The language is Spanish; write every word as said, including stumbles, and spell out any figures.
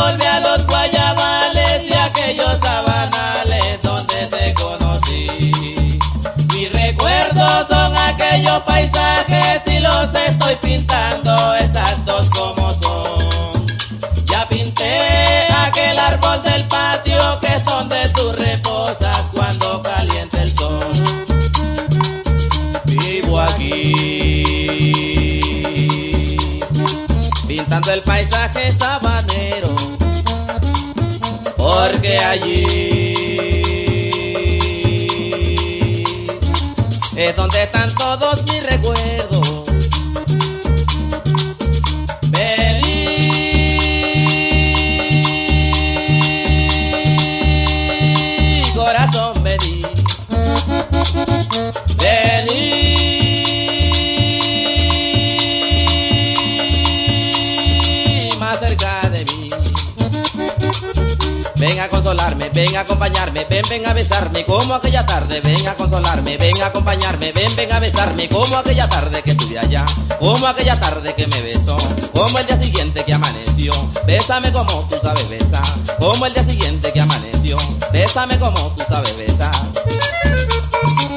volví a los guayabales y aquellos sabanales donde te conocí. Mis recuerdos son aquellos paisajes y los estoy pintando exactos como son. Ya pinté aquel árbol del patio que es donde tú reposas cuando calienta el sol. Vivo aquí pintando el paisaje sabanero, porque allí es donde están todos mis recuerdos. Vení, corazón, vení. Vení más cerca de mí. Ven a consolarme, ven a acompañarme, ven, ven a besarme como aquella tarde. Ven a consolarme, ven a acompañarme, ven, ven a besarme como aquella tarde que estuve allá. Como aquella tarde que me besó, como el día siguiente que amaneció. Bésame como tú sabes besar, como el día siguiente que amaneció. Bésame como tú sabes besar.